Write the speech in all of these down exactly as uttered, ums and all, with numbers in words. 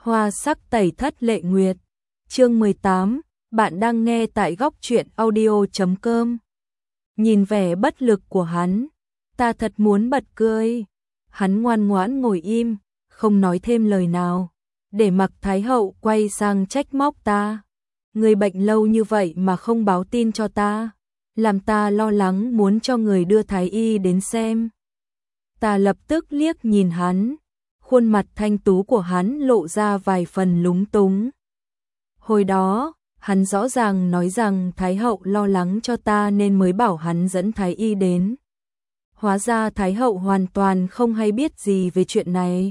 Hoa sắc tẩy thất lệ nguyệt. Chương mười tám, bạn đang nghe tại góc truyện audio chấm com. Nhìn vẻ bất lực của hắn, ta thật muốn bật cười. Hắn ngoan ngoãn ngồi im, không nói thêm lời nào, để mặc Thái hậu quay sang trách móc ta. Người bệnh lâu như vậy mà không báo tin cho ta, làm ta lo lắng muốn cho người đưa thái y đến xem. Ta lập tức liếc nhìn hắn, khuôn mặt thanh tú của hắn lộ ra vài phần lúng túng. Hồi đó, hắn rõ ràng nói rằng Thái hậu lo lắng cho ta nên mới bảo hắn dẫn thái y đến. Hóa ra Thái hậu hoàn toàn không hay biết gì về chuyện này.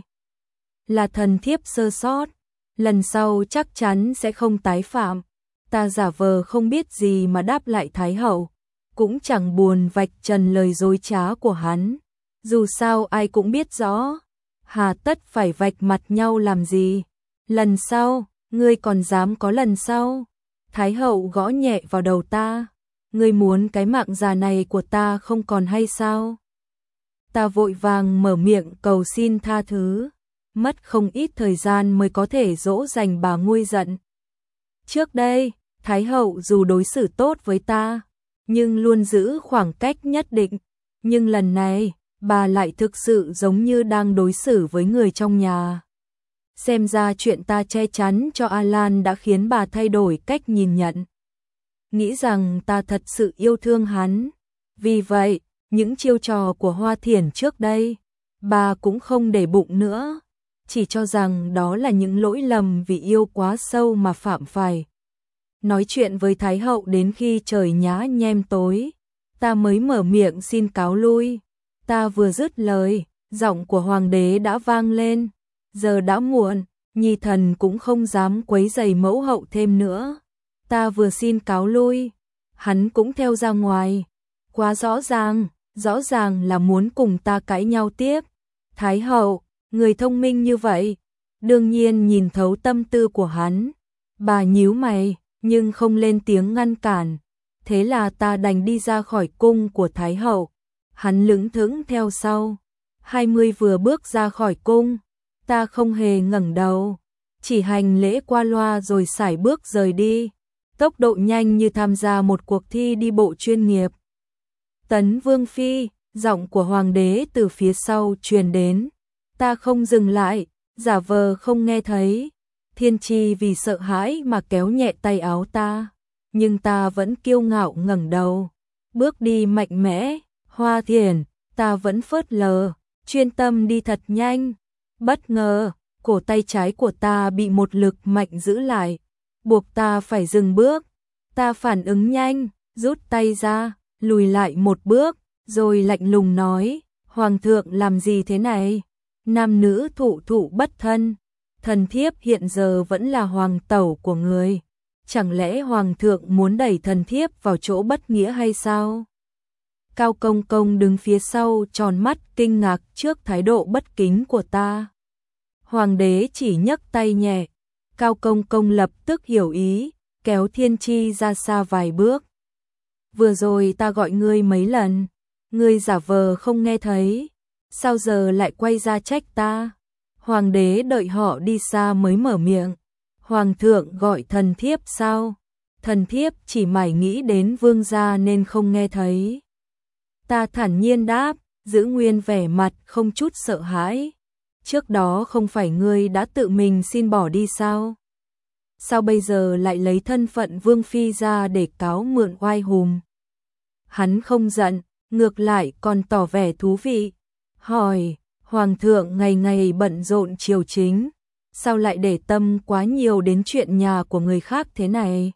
Là thần thiếp sơ sót, lần sau chắc chắn sẽ không tái phạm. Ta giả vờ không biết gì mà đáp lại Thái hậu, cũng chẳng buồn vạch trần lời dối trá của hắn. Dù sao ai cũng biết rõ, hà tất phải vạch mặt nhau làm gì. Lần sau, ngươi còn dám có lần sau? Thái hậu gõ nhẹ vào đầu ta. Ngươi muốn cái mạng già này của ta không còn hay sao? Ta vội vàng mở miệng cầu xin tha thứ, mất không ít thời gian mới có thể dỗ dành bà nguôi giận. Trước đây, Thái hậu dù đối xử tốt với ta, nhưng luôn giữ khoảng cách nhất định. Nhưng lần này, bà lại thực sự giống như đang đối xử với người trong nhà. Xem ra chuyện ta che chắn cho Alan đã khiến bà thay đổi cách nhìn nhận. Nghĩ rằng ta thật sự yêu thương hắn. Vì vậy, những chiêu trò của Hoa Thiển trước đây, bà cũng không để bụng nữa. Chỉ cho rằng đó là những lỗi lầm vì yêu quá sâu mà phạm phải. Nói chuyện với Thái hậu đến khi trời nhá nhem tối, ta mới mở miệng xin cáo lui. Ta vừa dứt lời, giọng của hoàng đế đã vang lên. Giờ đã muộn, nhi thần cũng không dám quấy rầy mẫu hậu thêm nữa. Ta vừa xin cáo lui, hắn cũng theo ra ngoài. Quá rõ ràng, rõ ràng là muốn cùng ta cãi nhau tiếp. Thái hậu, người thông minh như vậy, đương nhiên nhìn thấu tâm tư của hắn. Bà nhíu mày, nhưng không lên tiếng ngăn cản. Thế là ta đành đi ra khỏi cung của Thái hậu. Hắn lững thững theo sau. Hai mươi vừa bước ra khỏi cung, ta không hề ngẩng đầu, chỉ hành lễ qua loa rồi sải bước rời đi, tốc độ nhanh như tham gia một cuộc thi đi bộ chuyên nghiệp. Tấn Vương phi, giọng của hoàng đế từ phía sau truyền đến. Ta không dừng lại, giả vờ không nghe thấy. Thiên Chi vì sợ hãi mà kéo nhẹ tay áo ta, nhưng ta vẫn kiêu ngạo ngẩng đầu, bước đi mạnh mẽ. Hoa Thiển, ta vẫn phớt lờ, chuyên tâm đi thật nhanh. Bất ngờ, cổ tay trái của ta bị một lực mạnh giữ lại, buộc ta phải dừng bước. Ta phản ứng nhanh, rút tay ra, lùi lại một bước, rồi lạnh lùng nói, Hoàng thượng làm gì thế này? Nam nữ thụ thụ bất thân, thần thiếp hiện giờ vẫn là hoàng tẩu của người. Chẳng lẽ Hoàng thượng muốn đẩy thần thiếp vào chỗ bất nghĩa hay sao? Cao Công Công đứng phía sau tròn mắt kinh ngạc trước thái độ bất kính của ta. Hoàng đế chỉ nhấc tay nhẹ, Cao Công Công lập tức hiểu ý, kéo Thiên Chi ra xa vài bước. Vừa rồi ta gọi ngươi mấy lần, ngươi giả vờ không nghe thấy, sao giờ lại quay ra trách ta? Hoàng đế đợi họ đi xa mới mở miệng. Hoàng thượng gọi thần thiếp sao? Thần thiếp chỉ mải nghĩ đến vương gia nên không nghe thấy. Ta thản nhiên đáp, giữ nguyên vẻ mặt không chút sợ hãi. Trước đó không phải ngươi đã tự mình xin bỏ đi sao? Sao bây giờ lại lấy thân phận vương phi ra để cáo mượn oai hùng? Hắn không giận, ngược lại còn tỏ vẻ thú vị. Hỏi, Hoàng thượng ngày ngày bận rộn triều chính, sao lại để tâm quá nhiều đến chuyện nhà của người khác thế này?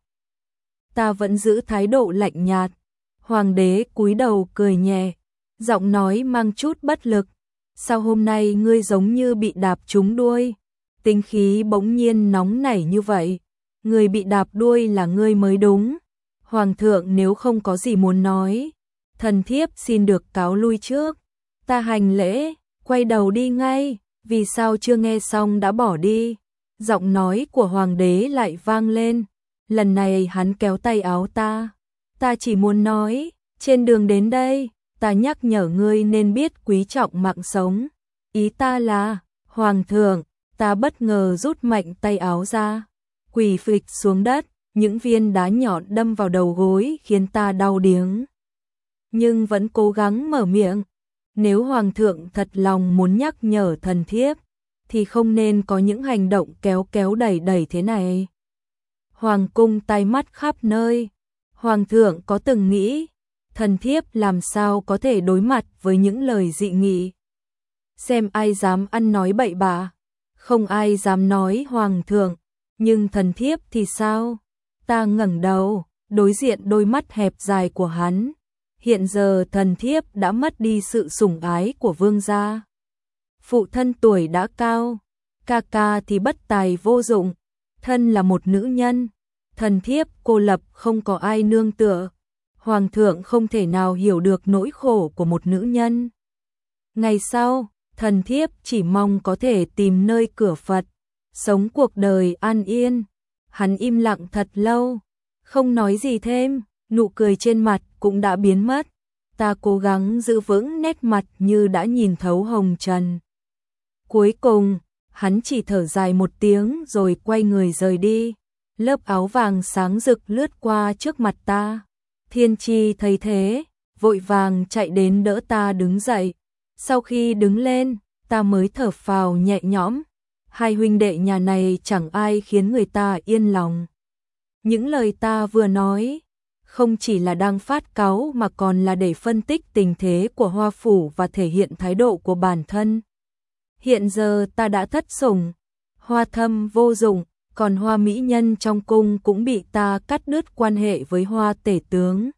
Ta vẫn giữ thái độ lạnh nhạt. Hoàng đế cúi đầu cười nhẹ, giọng nói mang chút bất lực. Sao hôm nay ngươi giống như bị đạp trúng đuôi? Tính khí bỗng nhiên nóng nảy như vậy. Người bị đạp đuôi là ngươi mới đúng. Hoàng thượng nếu không có gì muốn nói, thần thiếp xin được cáo lui trước. Ta hành lễ, quay đầu đi ngay. Vì sao chưa nghe xong đã bỏ đi? Giọng nói của hoàng đế lại vang lên. Lần này hắn kéo tay áo ta. Ta chỉ muốn nói, trên đường đến đây, ta nhắc nhở ngươi nên biết quý trọng mạng sống. Ý ta là, Hoàng thượng, Ta bất ngờ rút mạnh tay áo ra, quỳ phịch xuống đất, những viên đá nhọn đâm vào đầu gối khiến ta đau điếng. Nhưng vẫn cố gắng mở miệng. Nếu Hoàng thượng thật lòng muốn nhắc nhở thần thiếp, thì không nên có những hành động kéo kéo đẩy đẩy thế này. Hoàng cung tai mắt khắp nơi. Hoàng thượng có từng nghĩ, thần thiếp làm sao có thể đối mặt với những lời dị nghị. Xem ai dám ăn nói bậy bạ. Không ai dám nói Hoàng thượng, nhưng thần thiếp thì sao? Ta ngẩng đầu, đối diện đôi mắt hẹp dài của hắn. Hiện giờ thần thiếp đã mất đi sự sủng ái của vương gia. Phụ thân tuổi đã cao, ca ca thì bất tài vô dụng, thân là một nữ nhân, thần thiếp cô lập không có ai nương tựa. Hoàng thượng không thể nào hiểu được nỗi khổ của một nữ nhân. Ngày sau, thần thiếp chỉ mong có thể tìm nơi cửa Phật, sống cuộc đời an yên. Hắn im lặng thật lâu, không nói gì thêm, nụ cười trên mặt cũng đã biến mất. Ta cố gắng giữ vững nét mặt như đã nhìn thấu hồng trần. Cuối cùng, hắn chỉ thở dài một tiếng rồi quay người rời đi. Lớp áo vàng sáng rực lướt qua trước mặt ta. Thiên Chi thấy thế, vội vàng chạy đến đỡ ta đứng dậy. Sau khi đứng lên, ta mới thở phào nhẹ nhõm. Hai huynh đệ nhà này chẳng ai khiến người ta yên lòng. Những lời ta vừa nói, không chỉ là đang phát cáu mà còn là để phân tích tình thế của Hoa phủ và thể hiện thái độ của bản thân. Hiện giờ ta đã thất sủng, Hoa Thâm vô dụng, còn Hoa mỹ nhân trong cung cũng bị ta cắt đứt quan hệ với Hoa tể tướng.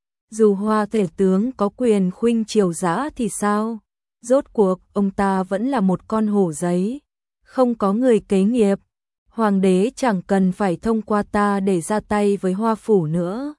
Dù Hoa tể tướng có quyền khuynh triều dã thì sao? Rốt cuộc ông ta vẫn là một con hổ giấy, không có người kế nghiệp. Hoàng đế chẳng cần phải thông qua ta để ra tay với Hoa phủ nữa.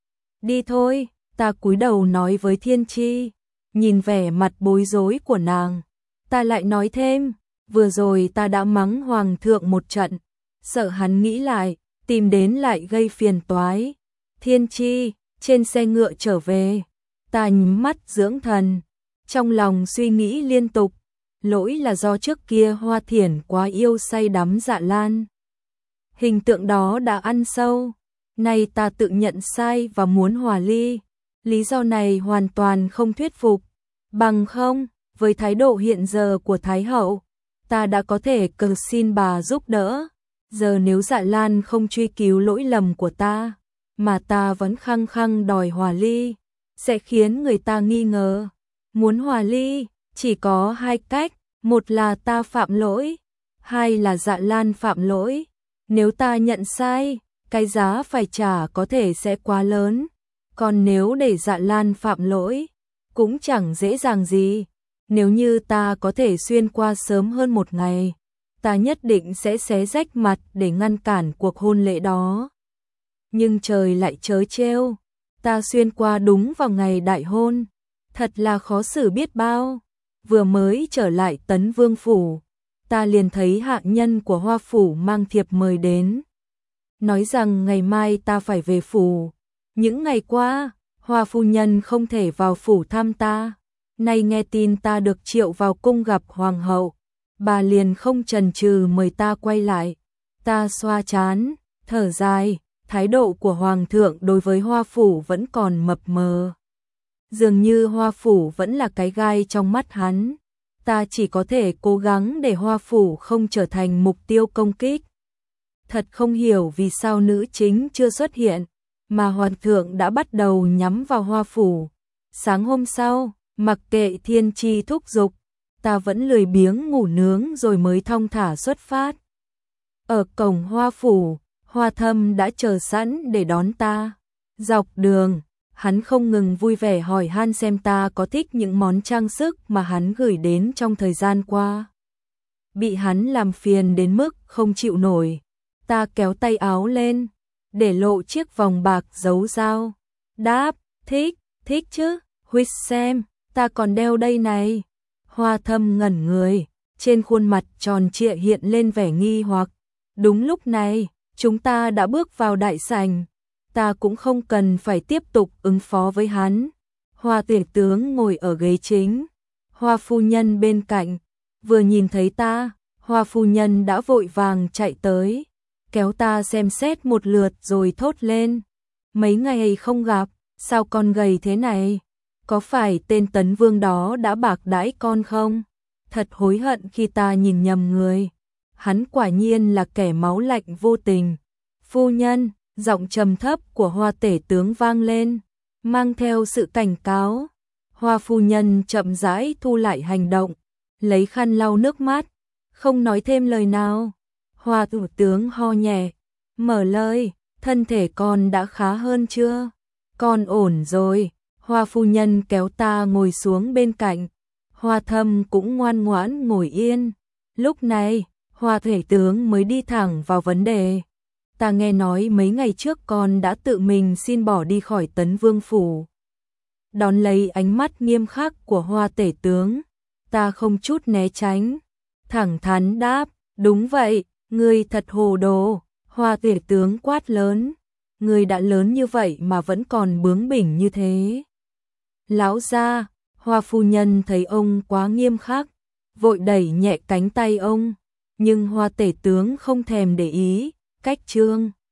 Đi thôi, ta cúi đầu nói với Thiên Chi, nhìn vẻ mặt bối rối của nàng. Ta lại nói thêm, vừa rồi ta đã mắng Hoàng thượng một trận, sợ hắn nghĩ lại, tìm đến lại gây phiền toái. Thiên Chi, trên xe ngựa trở về, ta nhắm mắt dưỡng thần, trong lòng suy nghĩ liên tục. Lỗi là do trước kia Hoa Thiển quá yêu say đắm Dạ Lan. Hình tượng đó đã ăn sâu. Nay ta tự nhận sai và muốn hòa ly. Lý do này hoàn toàn không thuyết phục. Bằng không, với thái độ hiện giờ của Thái hậu, ta đã có thể cầu xin bà giúp đỡ. Giờ nếu Dạ Lan không truy cứu lỗi lầm của ta, mà ta vẫn khăng khăng đòi hòa ly, sẽ khiến người ta nghi ngờ. Muốn hòa ly, chỉ có hai cách, một là ta phạm lỗi, hai là Dạ Lan phạm lỗi. Nếu ta nhận sai, cái giá phải trả có thể sẽ quá lớn, còn nếu để Dạ Lan phạm lỗi, cũng chẳng dễ dàng gì. Nếu như ta có thể xuyên qua sớm hơn một ngày, ta nhất định sẽ xé rách mặt để ngăn cản cuộc hôn lễ đó. Nhưng trời lại trớ trêu, ta xuyên qua đúng vào ngày đại hôn, thật là khó xử biết bao. Vừa mới trở lại Tấn Vương phủ, ta liền thấy hạ nhân của Hoa phủ mang thiệp mời đến, nói rằng ngày mai ta phải về phủ. Những ngày qua, Hoa phu nhân không thể vào phủ thăm ta, nay nghe tin ta được triệu vào cung gặp hoàng hậu, bà liền không chần chừ mời ta quay lại. Ta xoa trán, thở dài, thái độ của hoàng thượng đối với Hoa phủ vẫn còn mập mờ. Dường như Hoa phủ vẫn là cái gai trong mắt hắn. Ta chỉ có thể cố gắng để Hoa phủ không trở thành mục tiêu công kích. Thật không hiểu vì sao nữ chính chưa xuất hiện, mà hoàng thượng đã bắt đầu nhắm vào Hoa phủ. Sáng hôm sau, mặc kệ Thiên Chi thúc giục, ta vẫn lười biếng ngủ nướng rồi mới thong thả xuất phát. Ở cổng Hoa phủ, Hoa Thâm đã chờ sẵn để đón ta. Dọc đường, hắn không ngừng vui vẻ hỏi han xem ta có thích những món trang sức mà hắn gửi đến trong thời gian qua. Bị hắn làm phiền đến mức không chịu nổi, ta kéo tay áo lên, để lộ chiếc vòng bạc giấu dao. Đáp, thích, thích chứ, huýt xem, ta còn đeo đây này. Hoa Thâm ngẩn người, trên khuôn mặt tròn trịa hiện lên vẻ nghi hoặc. Đúng lúc này, chúng ta đã bước vào đại sảnh. Ta cũng không cần phải tiếp tục ứng phó với hắn. Hoa tể tướng ngồi ở ghế chính, Hoa phu nhân bên cạnh, vừa nhìn thấy ta, Hoa phu nhân đã vội vàng chạy tới, kéo ta xem xét một lượt rồi thốt lên. Mấy ngày không gặp, sao con gầy thế này? Có phải tên Tấn Vương đó đã bạc đãi con không? Thật hối hận khi ta nhìn nhầm người. Hắn quả nhiên là kẻ máu lạnh vô tình. Phu nhân, giọng trầm thấp của Hoa tể tướng vang lên, mang theo sự cảnh cáo. Hoa phu nhân chậm rãi thu lại hành động, lấy khăn lau nước mắt, không nói thêm lời nào. Hoa thủ tướng ho nhẹ, mở lời, thân thể con đã khá hơn chưa? Con ổn rồi. Hoa phu nhân kéo ta ngồi xuống bên cạnh. Hoa Thâm cũng ngoan ngoãn ngồi yên. Lúc này, Hoa thể tướng mới đi thẳng vào vấn đề. Ta nghe nói mấy ngày trước con đã tự mình xin bỏ đi khỏi Tấn Vương phủ. Đón lấy ánh mắt nghiêm khắc của Hoa tể tướng, ta không chút né tránh, thẳng thắn đáp, đúng vậy, ngươi thật hồ đồ. Hoa tể tướng quát lớn, ngươi đã lớn như vậy mà vẫn còn bướng bỉnh như thế. Lão gia, Hoa phu nhân thấy ông quá nghiêm khắc, vội đẩy nhẹ cánh tay ông, nhưng Hoa tể tướng không thèm để ý, cách trương.